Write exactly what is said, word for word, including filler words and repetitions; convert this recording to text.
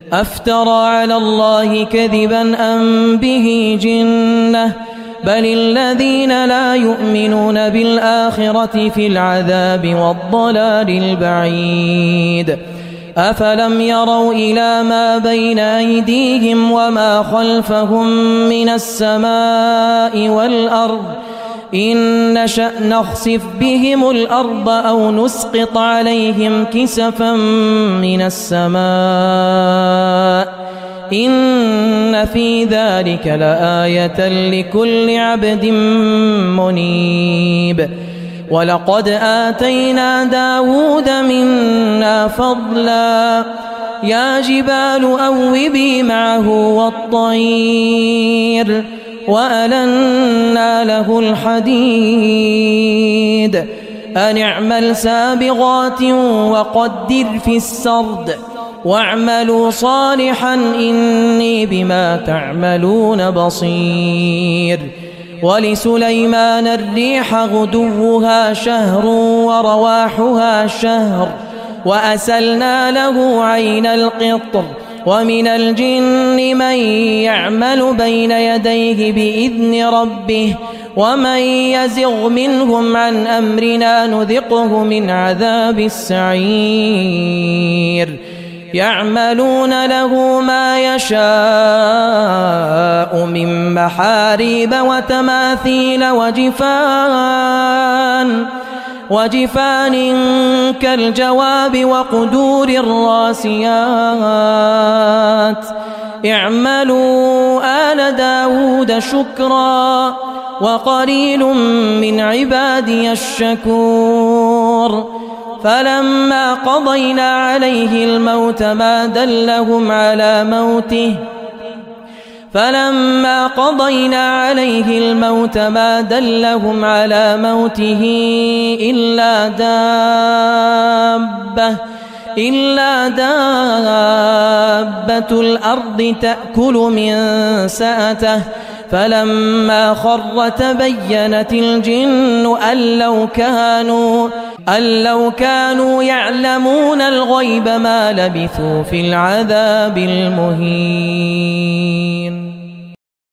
أفترى على الله كذبا أم به جنة بل الذين لا يؤمنون بالآخرة في العذاب والضلال البعيد أفلم يروا إلى ما بين أيديهم وما خلفهم من السماء والأرض إن نشأ نخسف بهم الأرض أو نسقط عليهم كسفا من السماء إن في ذلك لآية لكل عبد منيب ولقد آتينا داود منا فضلا يا جبال أوبي معه والطير وألنا له الحديد أن اعمل سابغات وقدر في السرد واعملوا صالحا إني بما تعملون بصير ولسليمان الريح غدوها شهر ورواحها شهر وأسلنا له عين القطر ومن الجن من يعمل بين يديه بإذن ربه ومن يزغ منهم عن أمرنا نذقه من عذاب السعير يعملون له ما يشاء من محاريب وتماثيل وجفان وجفان كالجواب وقدور الراسيات اعملوا آل داود شكرا وقليل من عبادي الشكور فلما قضينا عليه الموت ما دلهم على موته فلما قضينا عليه الموت ما دلهم على موته إلا دابة إلا دابة الأرض تأكل من سأته فلما خر تبينت الجن أن لو كانوا أن لو كانوا يعلمون الغيب ما لبثوا في العذاب المهين.